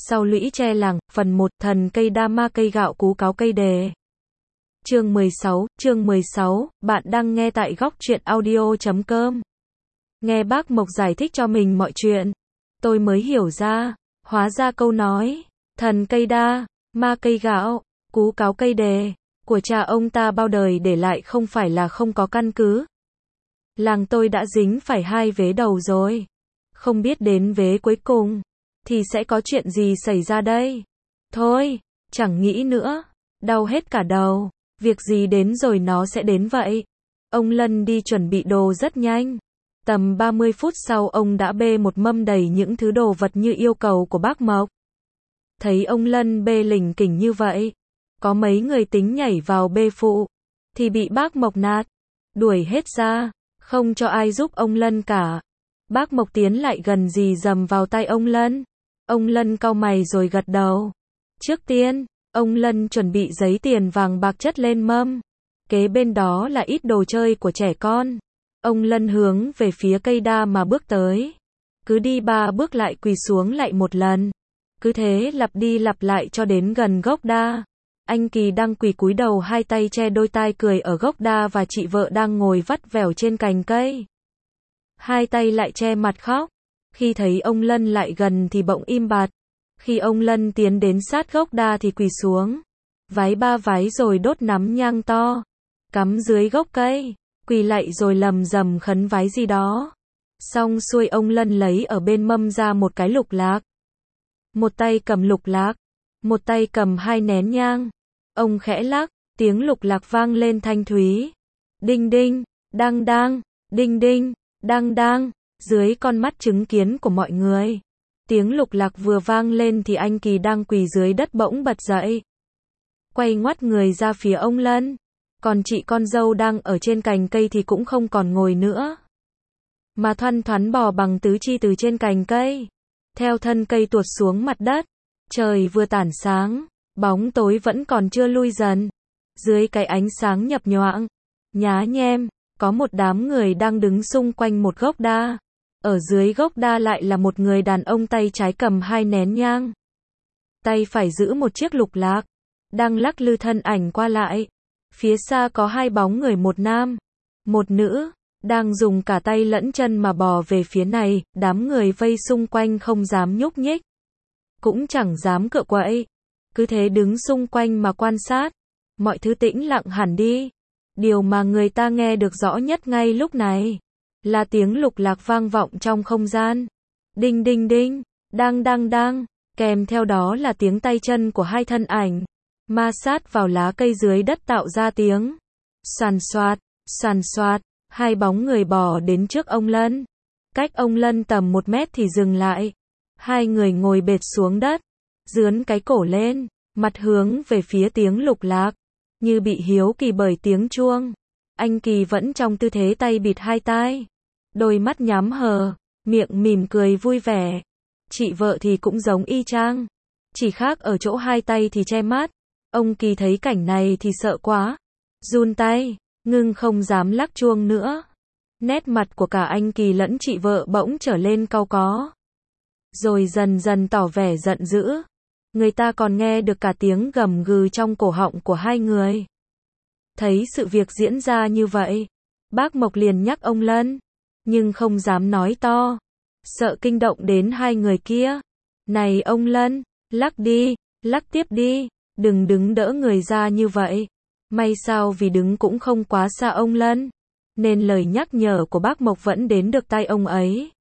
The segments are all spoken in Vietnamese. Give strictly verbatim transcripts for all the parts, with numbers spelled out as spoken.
Sau lũy tre làng, phần một, thần cây đa ma cây gạo cú cáo cây đề. Chương mười sáu, chương mười sáu, bạn đang nghe tại góc truyện audio chấm com. Nghe bác Mộc giải thích cho mình mọi chuyện, tôi mới hiểu ra, hóa ra câu nói, thần cây đa, ma cây gạo, cú cáo cây đề, của cha ông ta bao đời để lại không phải là không có căn cứ. Làng tôi đã dính phải hai vế đầu rồi, không biết đến vế cuối cùng thì sẽ có chuyện gì xảy ra đây. Thôi, chẳng nghĩ nữa, đau hết cả đầu, việc gì đến rồi nó sẽ đến vậy. Ông Lân đi chuẩn bị đồ rất nhanh. Tầm ba mươi phút sau ông đã bê một mâm đầy những thứ đồ vật như yêu cầu của bác Mộc. Thấy ông Lân bê lỉnh kỉnh như vậy, có mấy người tính nhảy vào bê phụ, thì bị bác Mộc nạt, đuổi hết ra, không cho ai giúp ông Lân cả. Bác Mộc tiến lại gần dì dầm vào tay ông Lân. Ông Lân cau mày rồi gật đầu. Trước tiên, ông Lân chuẩn bị giấy tiền vàng bạc chất lên mâm. Kế bên đó là ít đồ chơi của trẻ con. Ông Lân hướng về phía cây đa mà bước tới. Cứ đi ba bước lại quỳ xuống lại một lần. Cứ thế lặp đi lặp lại cho đến gần gốc đa. Anh Kỳ đang quỳ cúi đầu hai tay che đôi tai cười ở gốc đa và chị vợ đang ngồi vắt vẻo trên cành cây. Hai tay lại che mặt khóc. Khi thấy ông Lân lại gần thì bỗng im bặt. Khi ông Lân tiến đến sát gốc đa thì quỳ xuống. Vái ba vái rồi đốt nắm nhang to. Cắm dưới gốc cây. Quỳ lại rồi lầm rầm khấn vái gì đó. Xong xuôi ông Lân lấy ở bên mâm ra một cái lục lạc. Một tay cầm lục lạc. Một tay cầm hai nén nhang. Ông khẽ lắc. Tiếng lục lạc vang lên thanh thúy. Đinh đinh, đang đang, đinh đinh, đang đang. Dưới con mắt chứng kiến của mọi người. Tiếng lục lạc vừa vang lên thì anh Kỳ đang quỳ dưới đất bỗng bật dậy. Quay ngoắt người ra phía ông Lân. Còn chị con dâu đang ở trên cành cây thì cũng không còn ngồi nữa. Mà thoăn thoắn bò bằng tứ chi từ trên cành cây. Theo thân cây tuột xuống mặt đất. Trời vừa tản sáng. Bóng tối vẫn còn chưa lui dần. Dưới cái ánh sáng nhập nhoạng, nhá nhem, có một đám người đang đứng xung quanh một gốc đa. Ở dưới gốc đa lại là một người đàn ông tay trái cầm hai nén nhang. Tay phải giữ một chiếc lục lạc. Đang lắc lư thân ảnh qua lại. Phía xa có hai bóng người, một nam, một nữ, đang dùng cả tay lẫn chân mà bò về phía này. Đám người vây xung quanh không dám nhúc nhích. Cũng chẳng dám cựa quậy. Cứ thế đứng xung quanh mà quan sát. Mọi thứ tĩnh lặng hẳn đi. Điều mà người ta nghe được rõ nhất ngay lúc này là tiếng lục lạc vang vọng trong không gian. Đinh đinh đinh, đang đang đang, kèm theo đó là tiếng tay chân của hai thân ảnh ma sát vào lá cây dưới đất tạo ra tiếng soàn xoạt, soàn xoạt. Hai bóng người bò đến trước ông Lân. Cách ông Lân tầm một mét thì dừng lại. Hai người ngồi bệt xuống đất, dướn cái cổ lên, mặt hướng về phía tiếng lục lạc, như bị hiếu kỳ bởi tiếng chuông. Anh Kỳ vẫn trong tư thế tay bịt hai tai, đôi mắt nhắm hờ, miệng mỉm cười vui vẻ. Chị vợ thì cũng giống y chang, chỉ khác ở chỗ hai tay thì che mắt. Ông Kỳ thấy cảnh này thì sợ quá, run tay, ngưng không dám lắc chuông nữa. Nét mặt của cả anh Kỳ lẫn chị vợ bỗng trở lên cau có, rồi dần dần tỏ vẻ giận dữ. Người ta còn nghe được cả tiếng gầm gừ trong cổ họng của hai người. Thấy sự việc diễn ra như vậy, bác Mộc liền nhắc ông Lân, nhưng không dám nói to, sợ kinh động đến hai người kia. Này ông Lân, lắc đi, lắc tiếp đi, đừng đứng đỡ người ra như vậy. May sao vì đứng cũng không quá xa ông Lân, nên lời nhắc nhở của bác Mộc vẫn đến được tai ông ấy.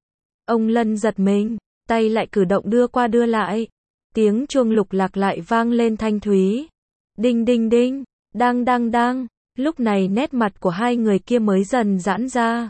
Ông Lân giật mình, tay lại cử động đưa qua đưa lại. Tiếng chuông lục lạc lại vang lên thanh thúy. Đinh đinh đinh, đang đang đang. Lúc này nét mặt của hai người kia mới dần giãn ra.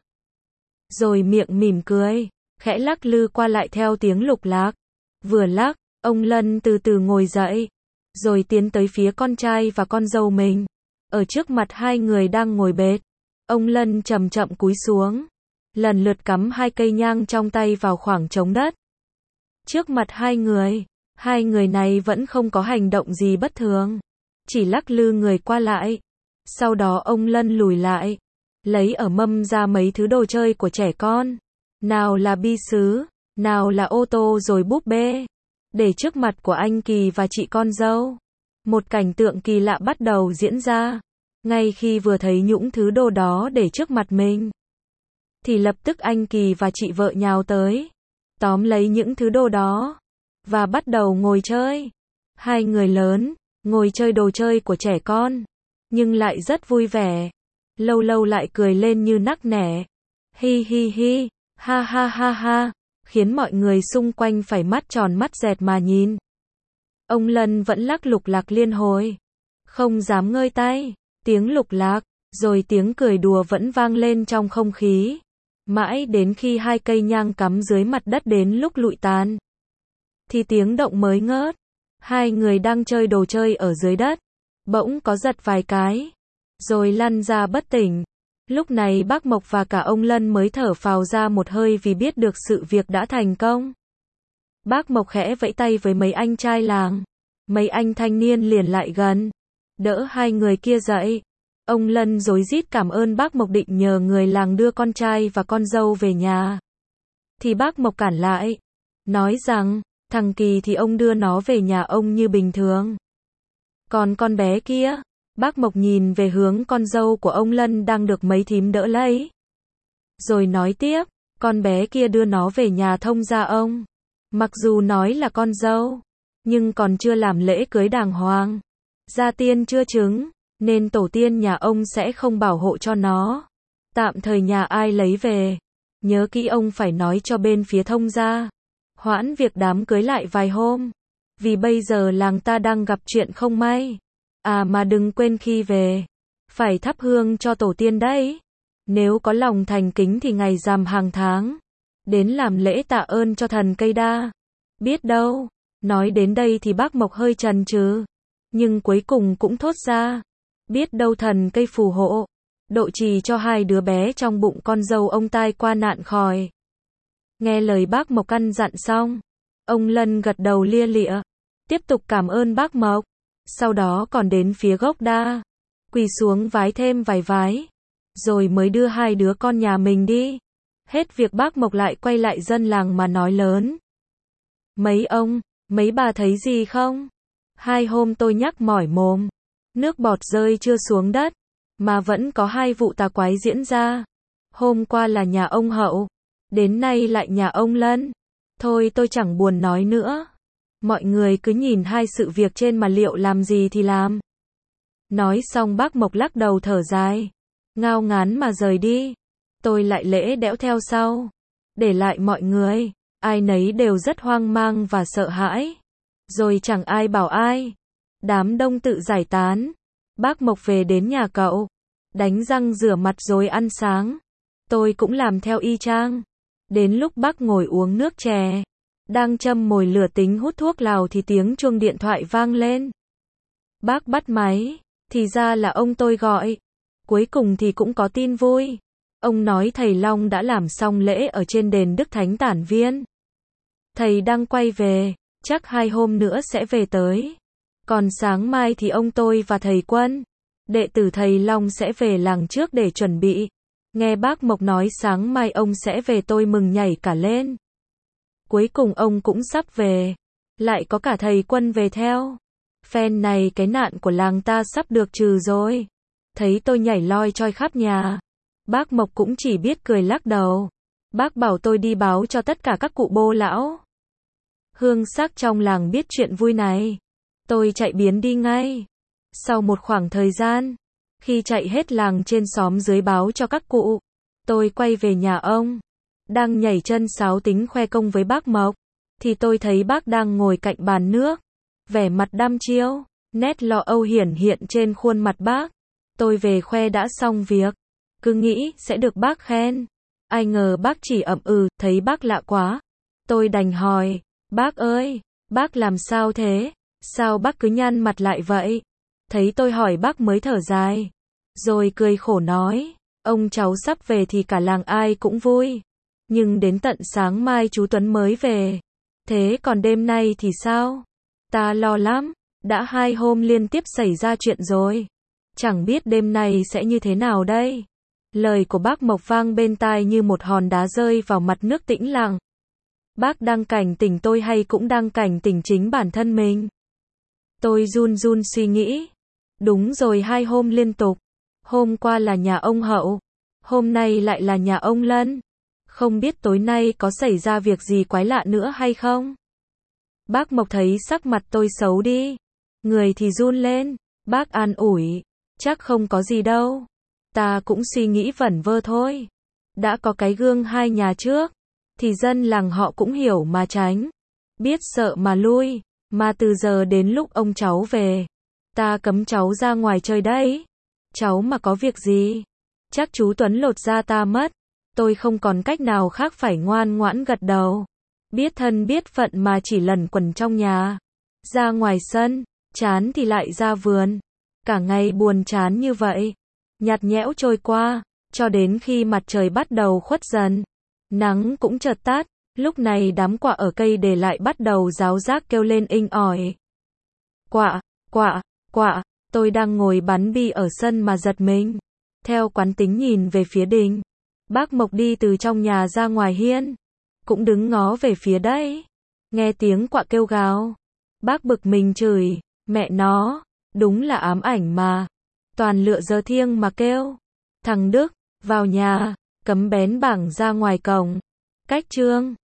Rồi miệng mỉm cười, khẽ lắc lư qua lại theo tiếng lục lạc. Vừa lắc, ông Lân từ từ ngồi dậy, rồi tiến tới phía con trai và con dâu mình. Ở trước mặt hai người đang ngồi bệt, ông Lân chậm chậm cúi xuống, lần lượt cắm hai cây nhang trong tay vào khoảng trống đất. Trước mặt hai người, hai người này vẫn không có hành động gì bất thường, chỉ lắc lư người qua lại. Sau đó ông Lân lùi lại, lấy ở mâm ra mấy thứ đồ chơi của trẻ con. Nào là bi sứ, nào là ô tô rồi búp bê. để trước mặt của anh Kỳ và chị con dâu. Một cảnh tượng kỳ lạ bắt đầu diễn ra. Ngay khi vừa thấy những thứ đồ đó để trước mặt mình, thì lập tức anh Kỳ và chị vợ nhào tới, tóm lấy những thứ đồ đó, và bắt đầu ngồi chơi. Hai người lớn, ngồi chơi đồ chơi của trẻ con, nhưng lại rất vui vẻ. Lâu lâu lại cười lên như nắc nẻ. Hi hi hi, ha ha ha ha, khiến mọi người xung quanh phải mắt tròn mắt dẹt mà nhìn. Ông Lân vẫn lắc lục lạc liên hồi, không dám ngơi tay. Tiếng lục lạc, rồi tiếng cười đùa vẫn vang lên trong không khí. Mãi đến khi hai cây nhang cắm dưới mặt đất đến lúc lụi tàn, thì tiếng động mới ngớt. Hai người đang chơi đồ chơi ở dưới đất, bỗng có giật vài cái, rồi lăn ra bất tỉnh. Lúc này bác Mộc và cả ông Lân mới thở phào ra một hơi vì biết được sự việc đã thành công. Bác Mộc khẽ vẫy tay với mấy anh trai làng. Mấy anh thanh niên liền lại gần, đỡ hai người kia dậy. Ông Lân rối rít cảm ơn bác Mộc, định nhờ người làng đưa con trai và con dâu về nhà. Thì bác Mộc cản lại, nói rằng, thằng Kỳ thì ông đưa nó về nhà ông như bình thường. Còn con bé kia, bác Mộc nhìn về hướng con dâu của ông Lân đang được mấy thím đỡ lấy. Rồi nói tiếp, con bé kia đưa nó về nhà thông gia ông. Mặc dù nói là con dâu, nhưng còn chưa làm lễ cưới đàng hoàng, gia tiên chưa chứng, nên tổ tiên nhà ông sẽ không bảo hộ cho nó. Tạm thời nhà ai lấy về, nhớ kỹ ông phải nói cho bên phía thông gia hoãn việc đám cưới lại vài hôm, vì bây giờ làng ta đang gặp chuyện không may. À mà đừng quên khi về, phải thắp hương cho tổ tiên đấy. Nếu có lòng thành kính thì ngày rằm hàng tháng, đến làm lễ tạ ơn cho thần cây đa. Biết đâu. Nói đến đây thì bác Mộc hơi chần chừ, nhưng cuối cùng cũng thốt ra, biết đâu thần cây phù hộ, độ trì cho hai đứa bé trong bụng con dâu ông tai qua nạn khỏi. Nghe lời bác Mộc căn dặn xong, ông Lân gật đầu lia lịa, tiếp tục cảm ơn bác Mộc. Sau đó còn đến phía gốc đa, quỳ xuống vái thêm vài vái, rồi mới đưa hai đứa con nhà mình đi. Hết việc bác Mộc lại quay lại dân làng mà nói lớn. Mấy ông, mấy bà thấy gì không? Hai hôm tôi nhắc mỏi mồm, nước bọt rơi chưa xuống đất, mà vẫn có hai vụ tà quái diễn ra. Hôm qua là nhà ông Hậu, đến nay lại nhà ông Lân. Thôi tôi chẳng buồn nói nữa. Mọi người cứ nhìn hai sự việc trên mà liệu làm gì thì làm. Nói xong bác Mộc lắc đầu thở dài, ngao ngán mà rời đi. Tôi lại lễ đẽo theo sau, để lại mọi người, ai nấy đều rất hoang mang và sợ hãi. Rồi chẳng ai bảo ai. Đám đông tự giải tán. Bác Mộc về đến nhà cậu, đánh răng rửa mặt rồi ăn sáng. Tôi cũng làm theo y chang. Đến lúc bác ngồi uống nước chè, đang châm mồi lửa tính hút thuốc lào thì tiếng chuông điện thoại vang lên. Bác bắt máy, thì ra là ông tôi gọi. Cuối cùng thì cũng có tin vui. Ông nói thầy Long đã làm xong lễ ở trên đền Đức Thánh Tản Viên. Thầy đang quay về, chắc hai hôm nữa sẽ về tới. Còn sáng mai thì ông tôi và thầy Quân, đệ tử thầy Long sẽ về làng trước để chuẩn bị. Nghe bác Mộc nói sáng mai ông sẽ về tôi mừng nhảy cả lên. Cuối cùng ông cũng sắp về, lại có cả thầy Quân về theo. Phen này cái nạn của làng ta sắp được trừ rồi. Thấy tôi nhảy loi choi khắp nhà, bác Mộc cũng chỉ biết cười lắc đầu. Bác bảo tôi đi báo cho tất cả các cụ bô lão hương sắc trong làng biết chuyện vui này. Tôi chạy biến đi ngay. Sau một khoảng thời gian, khi chạy hết làng trên xóm dưới báo cho các cụ, tôi quay về nhà ông, đang nhảy chân sáo tính khoe công với bác Mộc, thì tôi thấy bác đang ngồi cạnh bàn nước, vẻ mặt đăm chiêu, nét lo âu hiển hiện trên khuôn mặt bác. Tôi về khoe đã xong việc, cứ nghĩ sẽ được bác khen. Ai ngờ bác chỉ ậm ừ, thấy bác lạ quá. Tôi đành hỏi, bác ơi, bác làm sao thế? Sao bác cứ nhăn mặt lại vậy? Thấy tôi hỏi bác mới thở dài, rồi cười khổ nói, ông cháu sắp về thì cả làng ai cũng vui. Nhưng đến tận sáng mai chú Tuấn mới về. Thế còn đêm nay thì sao? Ta lo lắm, đã hai hôm liên tiếp xảy ra chuyện rồi. Chẳng biết đêm nay sẽ như thế nào đây? Lời của bác Mộc vang bên tai như một hòn đá rơi vào mặt nước tĩnh lặng. Bác đang cảnh tỉnh tôi hay cũng đang cảnh tỉnh chính bản thân mình? Tôi run run suy nghĩ. Đúng rồi, hai hôm liên tục. Hôm qua là nhà ông Hậu, hôm nay lại là nhà ông Lân. Không biết tối nay có xảy ra việc gì quái lạ nữa hay không? Bác Mộc thấy sắc mặt tôi xấu đi, người thì run lên. Bác an ủi, chắc không có gì đâu. Ta cũng suy nghĩ vẩn vơ thôi. Đã có cái gương hai nhà trước, thì dân làng họ cũng hiểu mà tránh, biết sợ mà lui. Mà từ giờ đến lúc ông cháu về, ta cấm cháu ra ngoài chơi đấy. Cháu mà có việc gì, chắc chú Tuấn lột da ta mất. Tôi không còn cách nào khác phải ngoan ngoãn gật đầu. Biết thân biết phận mà chỉ lẩn quẩn trong nhà. Ra ngoài sân, chán thì lại ra vườn. Cả ngày buồn chán như vậy, nhạt nhẽo trôi qua, cho đến khi mặt trời bắt đầu khuất dần. Nắng cũng chợt tắt, lúc này đám quạ ở cây đề lại bắt đầu ráo rác kêu lên inh ỏi. Quạ, quạ, quạ, tôi đang ngồi bắn bi ở sân mà giật mình. Theo quán tính nhìn về phía đình. Bác Mộc đi từ trong nhà ra ngoài hiên, cũng đứng ngó về phía đấy. Nghe tiếng quạ kêu gào, bác bực mình chửi, mẹ nó, đúng là ám ảnh mà. Toàn lựa giờ thiêng mà kêu. Thằng Đức, vào nhà, cấm bén bảng ra ngoài cổng. Cách trương.